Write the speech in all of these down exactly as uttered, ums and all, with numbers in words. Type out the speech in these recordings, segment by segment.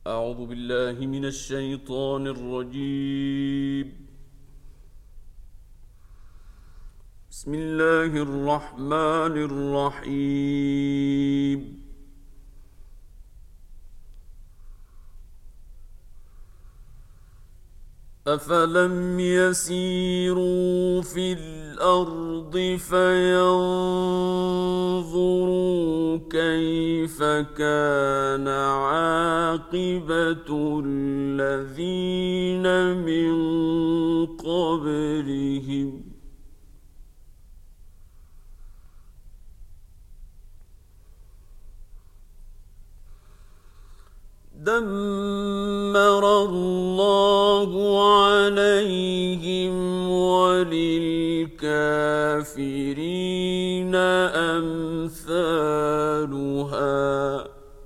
أعوذ بالله من الشيطان الرجيم. بسم الله الرحمن الرحيم. أفلم يسيروا في الأرض فينظروا كيف كان عاقبة الذين من قبلهم دمر الله عليهم وللكافرين أمثالها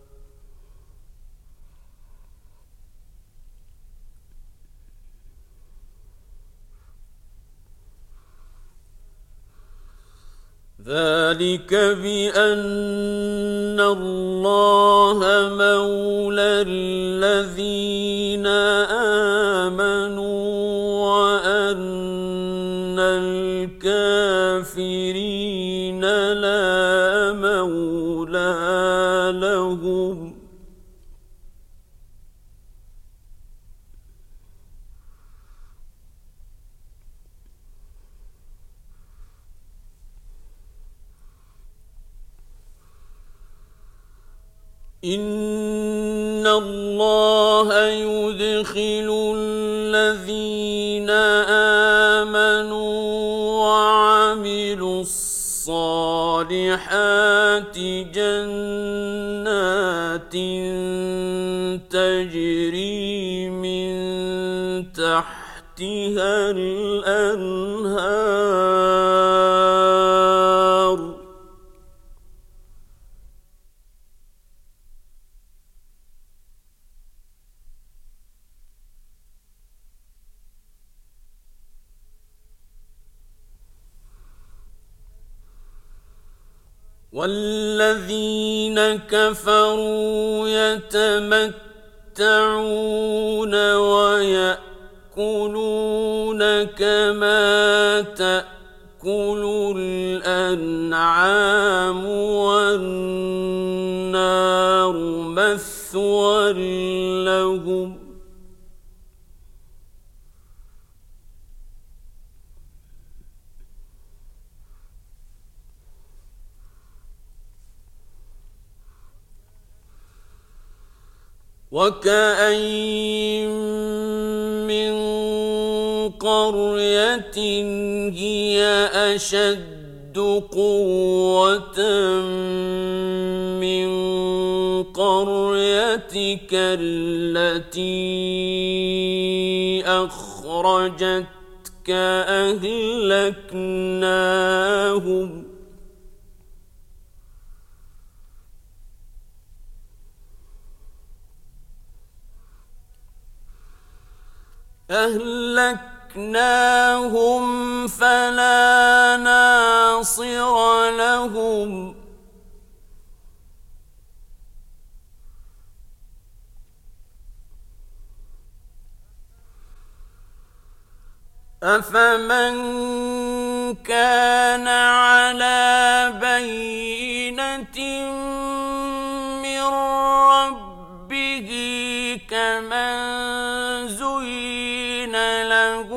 ذلك بأن الله مولى الذين آمنوا وأن الكافرين لا مولى لهم إن الله يدخل الذين آمنوا وعملوا الصالحات جنات تجري من تحتها الأنهار والذين كفروا يتمتعون ويأكلون كما تأكل الأنعام والنار مثوى لهم وكأين من قرية هي أشد قوة من قريتك التي أخرجتك أهلكناهم أهلكناهم فلا ناصر لهم أفمن كان على بينة من ربه كمن له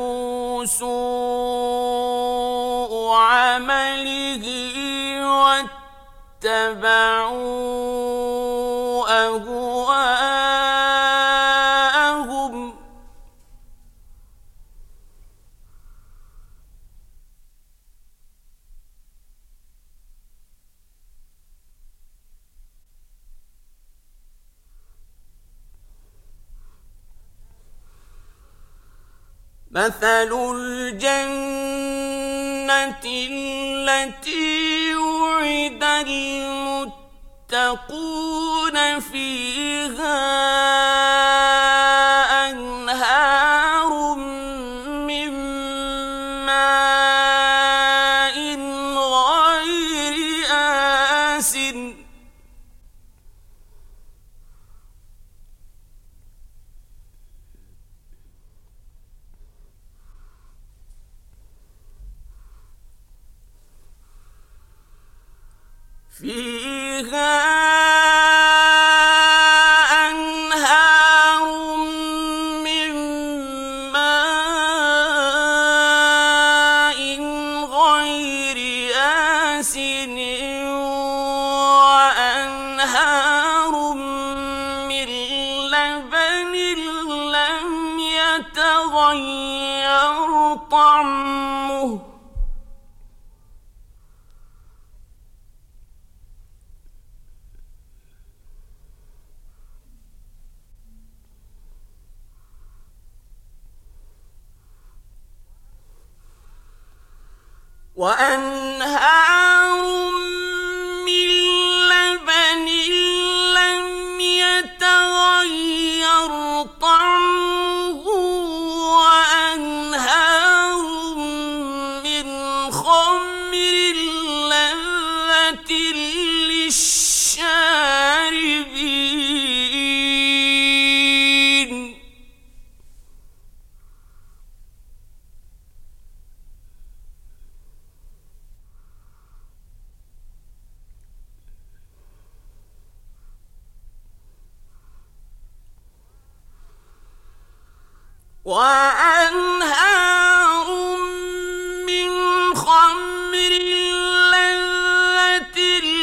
سوء عمله واتبعوا أهواءهم مثل الجنة التي وعد المتقون فيها أنهار من ماء غير آسٍ فيها أنهار من ماء غير آسن وأنهار من لبن لم يتغير طعمه وأنهار من لبن لم يتغير طعمه وأنهار من خمر لذة للشاربين وأنهار من خمر لذة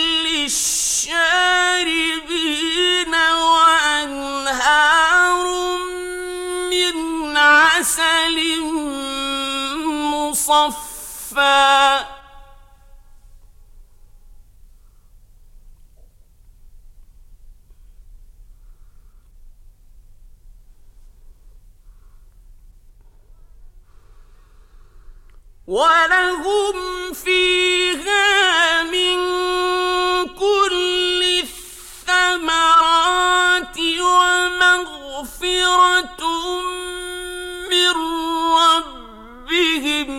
للشاربين وأنهار من عسل مصفى ولهم فيها من كل الثمرات ومغفرة من ربهم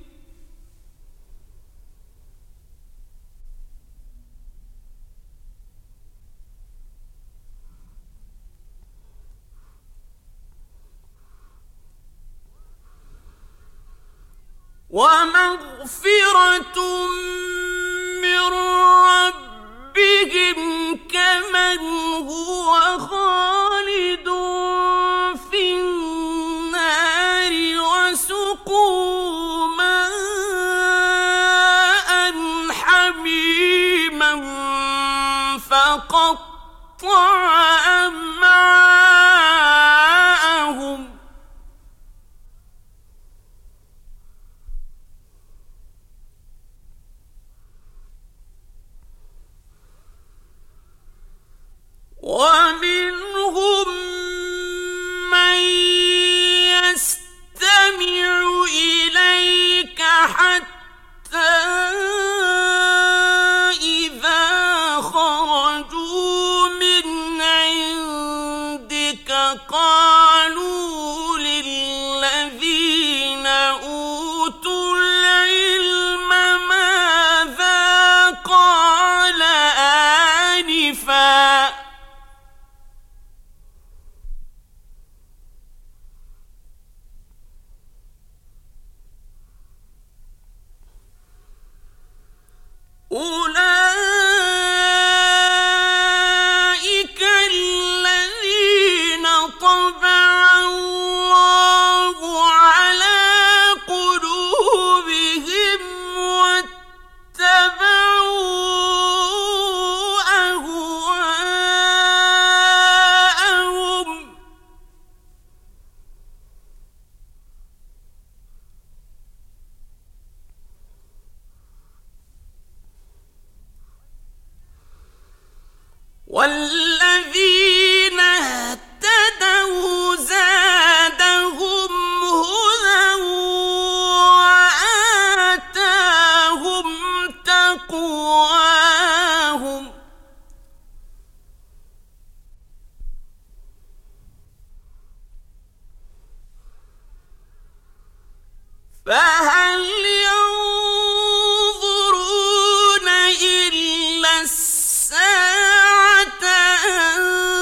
ومغفرة من ربهم كمن هو خالد في النار وسقوا ماء حميما فقطع أمعاءهم ومنهم من يستمع إليك حتى إذا خرجوا من عندك قالوا للذين أوتوا العلم ماذا قال آنفا أولئك الذين طبع الله على قلوبهم واتبعوا أهواءهم والذين اهتدوا زادهم هدى وآتاهم تقواهم فهل ينظرون إلا الساعة أن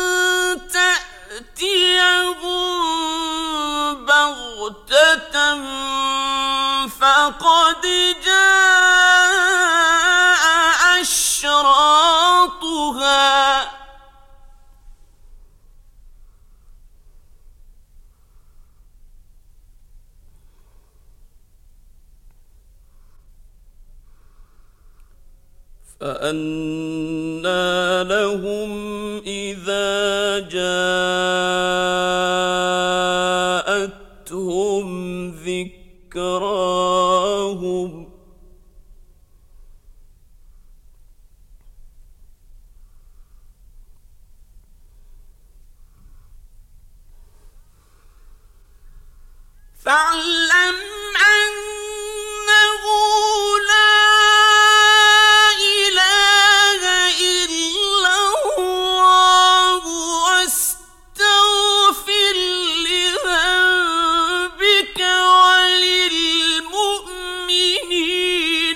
تأتيهم بغتة فقد جاء أشراطها فأنى لهم إذا جاءتهم ذكراهم فاعلم أنه لا إله إلا الله واستغفر لذنبك وللمؤمنين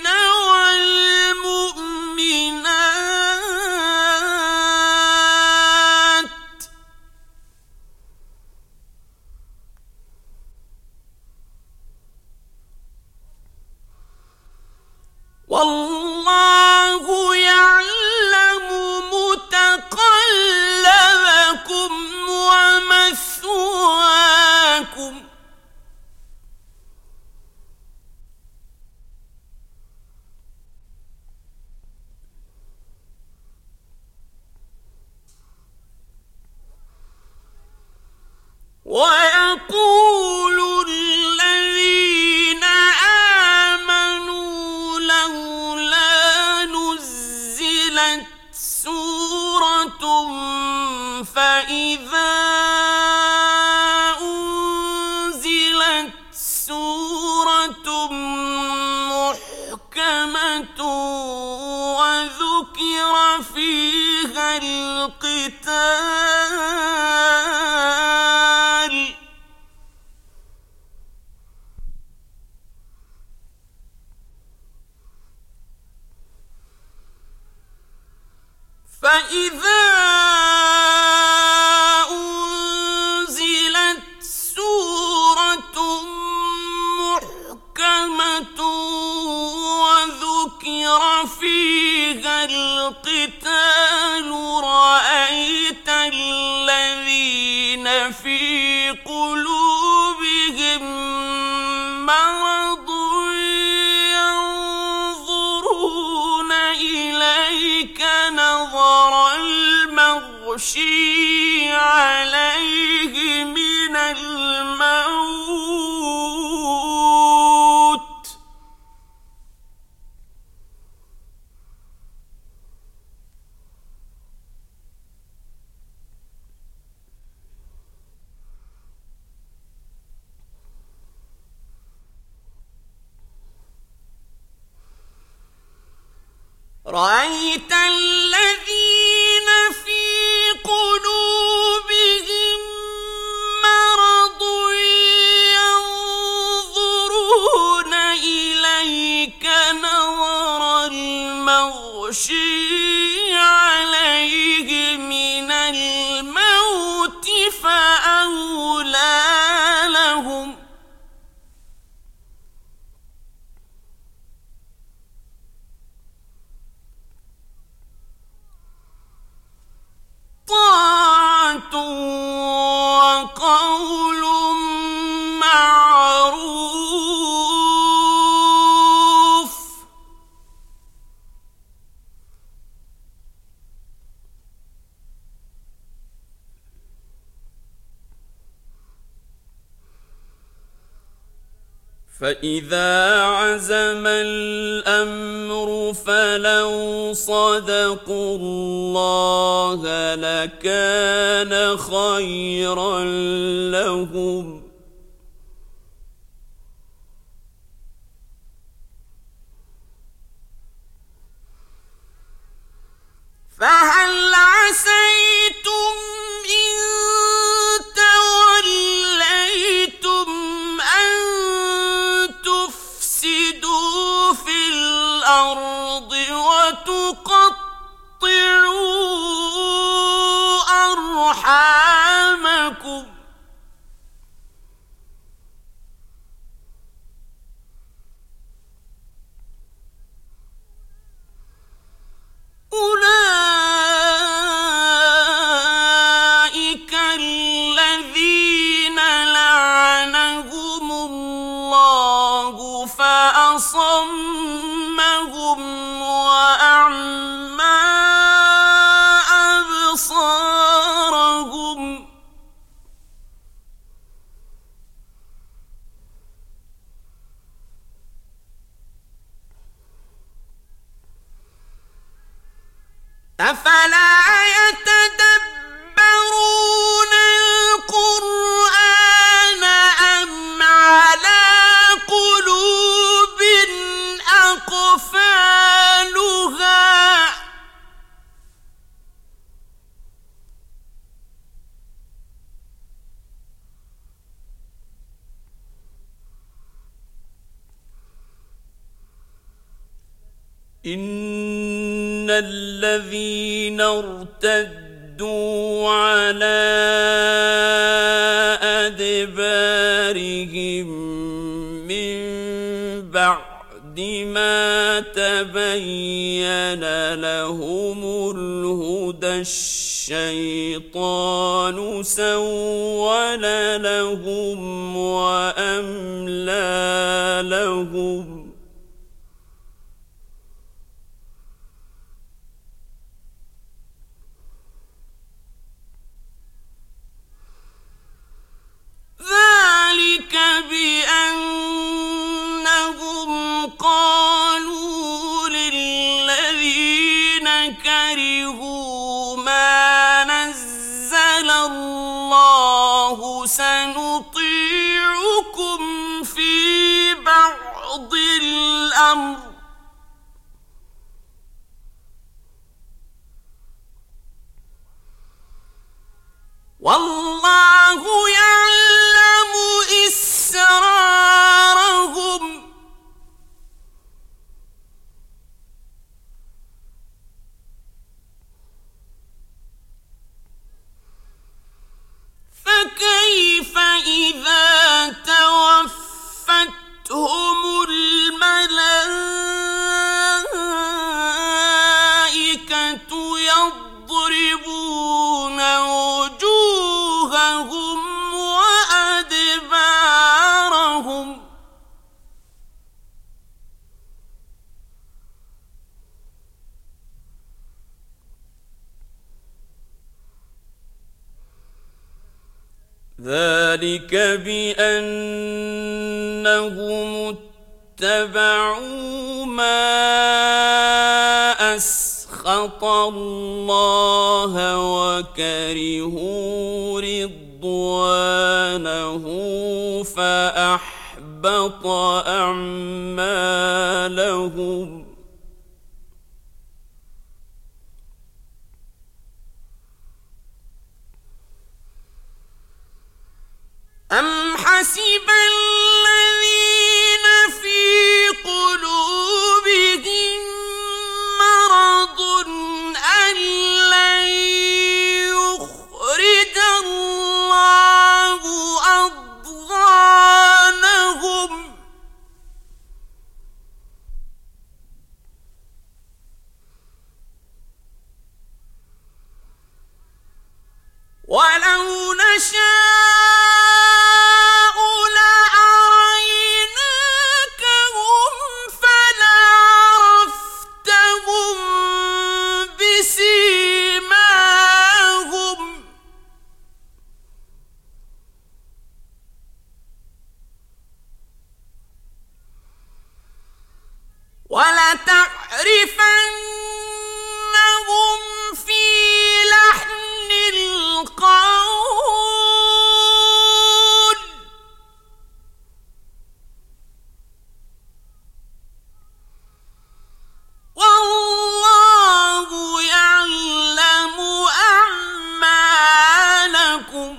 والمؤمنات والله يعلم متقلبكم ومثواكم ويقول الذين آمنوا لولا نزلت سورة فإذا أنزلت سورة محكمة وذكر فيها القتال فإذا أنزلت سورة محكمة وذكر فيها القتال رأيت الذين في قلوبهم مرض ينظرون إليك نظر المغشي عليه من الموت رأيت الذين في قلوبهم مرض ينظرون إليك نظر المغشي عليه من الموت فأولى لهم طاعة وقول معروف فإذا عزم الأمر فلو صدقوا الله لكان خيرا لهم فهل عسيتم إن توليتم أن تفسدوا في الأرض وتقطعوا أرحامكم أولئك الذين لعنهم الله فأصمهم وأعمى أفلا يتدبرون القرآن أم على قلوب أقفالها إن الذين ارتدوا على أدبارهم من بعد ما تبين لهم الهدى الشيطان سول لهم وأملى لهم ذلك بأنهم قالوا للذين كرهوا ما نزل الله سنطيعكم في بعض الأمر والله يعلم إسرارهم فكيف إذا توفتهم الملائكة يضربون وجوههم وأدبارهم ذلك بأنهم اتبعوا ما أسخط الله وكرهوا رضوانه فأحبط أعمالهم أم حسب الذين في قلوبهم مرض أن لن يخرج الله أضغانهم ولو نشاء لأريناكهم فلعرفتهم بسيماهم ولتعرفنهم في لحن القول والله يعلم أعمالكم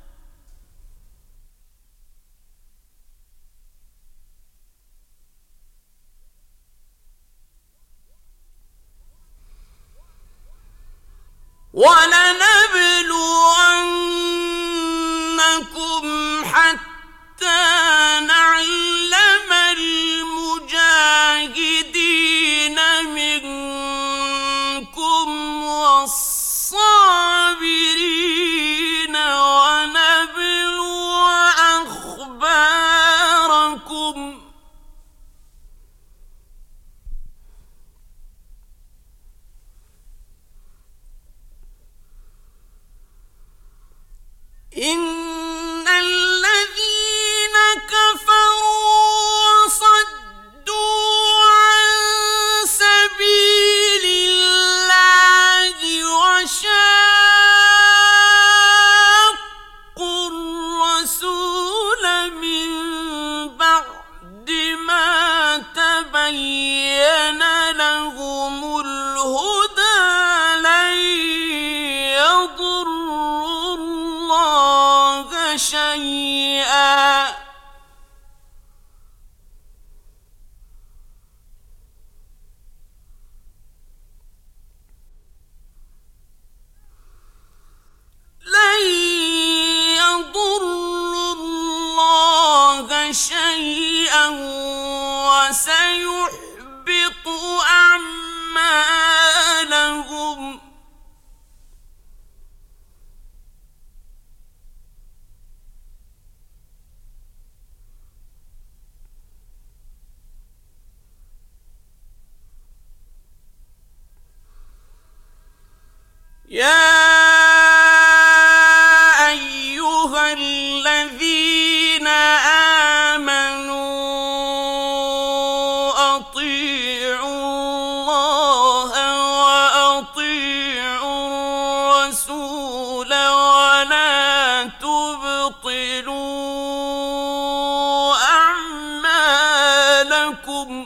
ولنبلونكم حتى نعلم المجاهدين منكم والصابرين ونبلو أخباركم إن الذين كفروا وصدوا عن سبيل الله شيئا لن يضروا الله شيئا وسيحبط أعمالهم يا أيها الذين آمنوا أطيعوا الله وأطيعوا الرسول ولا تبطلوا أعمالكم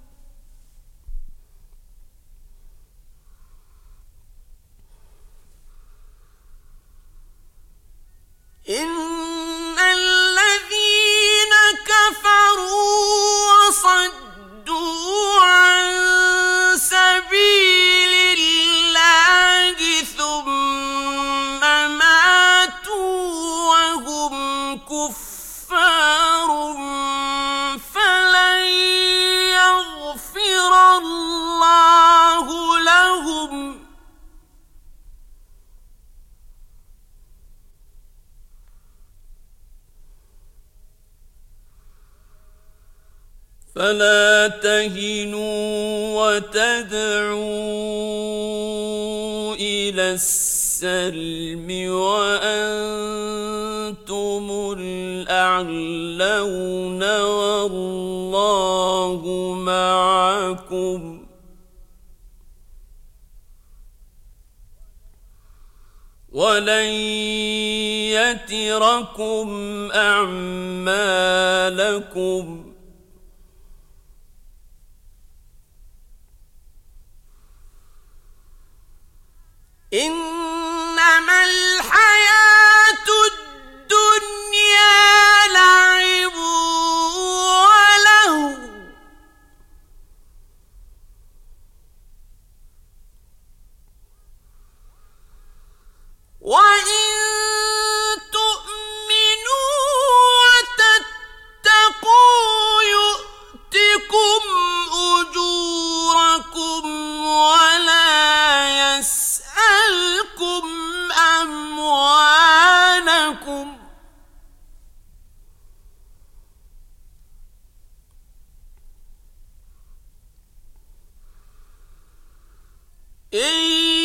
إن الذين كفروا وصدوا عن سبيل الله ثم ماتوا وهم كفار فلن يغفر الله لهم فلا تهنوا وتدعوا إلى السلم وأنتم الأعلون والله معكم ولن يتركم أعمالكم إنما الحياة الدنيا لعب ولهو وإن تؤمنوا وتتقوا يؤتكم أجوركم ولا يسألكم أموالكم إن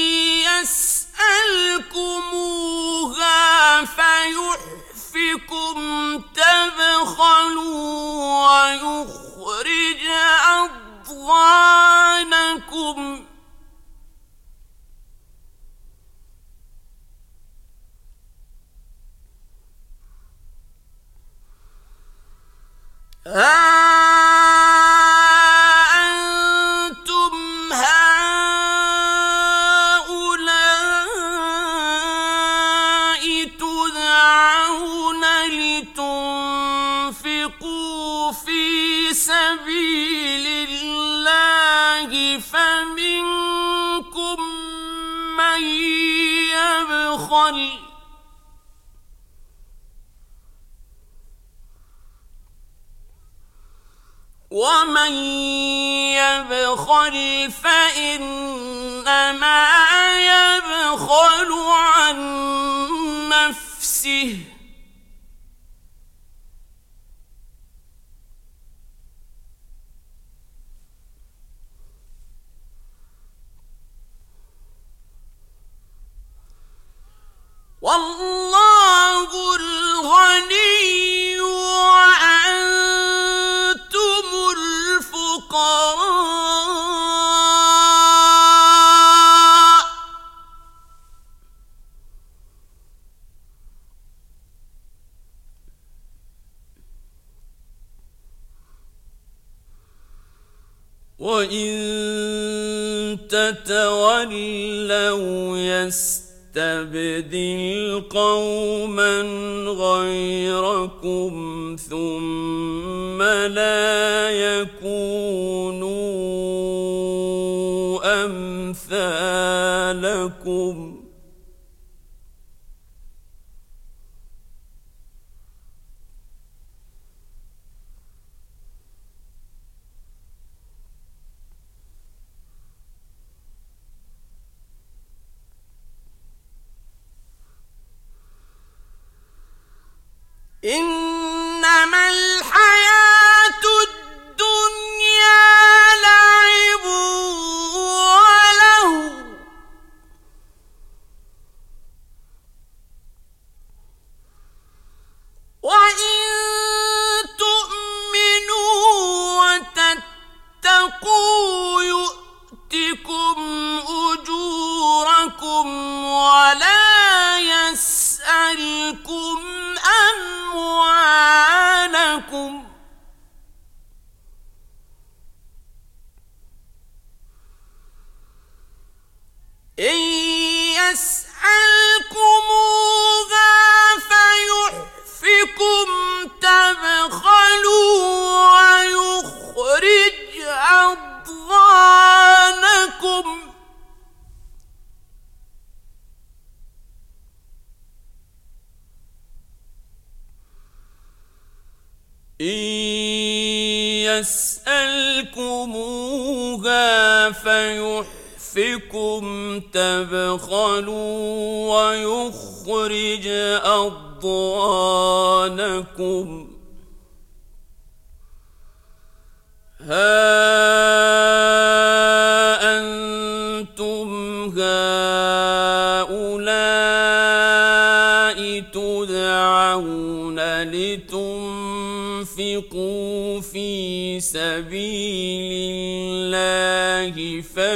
يسألكموها فيحفكم تبخلوا ويخرج أضغانكم ها أنتم هؤلاء تدعون لتنفقوا في سبيل الله فمنكم من يبخل ومن يبخل فإنما يبخل عن نفسه والله الغني وأنتم الفقراء وإن تتولوا يستبدل يستبدل قوما غيركم ثم لا يكونوا أمثالكم إنما الحياة الدنيا لعب ولهو وإن تؤمنوا وتتقوا يؤتكم أجوركم ولا يسألكم أموالكم إن يسألكموها فيحفكم تبخلوا ويخرج أضغانكم إن يسألكموها فيحفكم تبخلوا ويخرج أضغانكم ها أنتم هؤلاء تدعون لتنفقوا في سبيل الله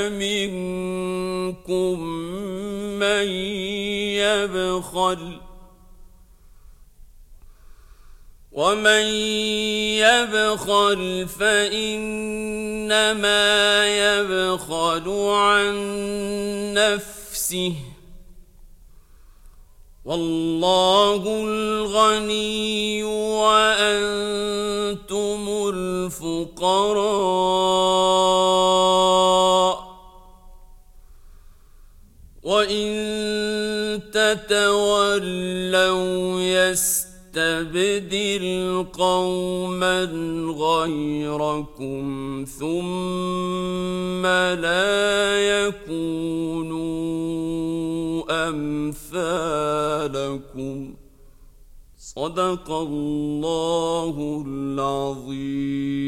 فمنكم من يبخل ومن يبخل فإنما يبخل عن نفسه والله الغني وأنتم الفقراء وإن تتولوا يستبدل قوما غيركم ثم لا يكونوا أمثالكم صدق الله العظيم.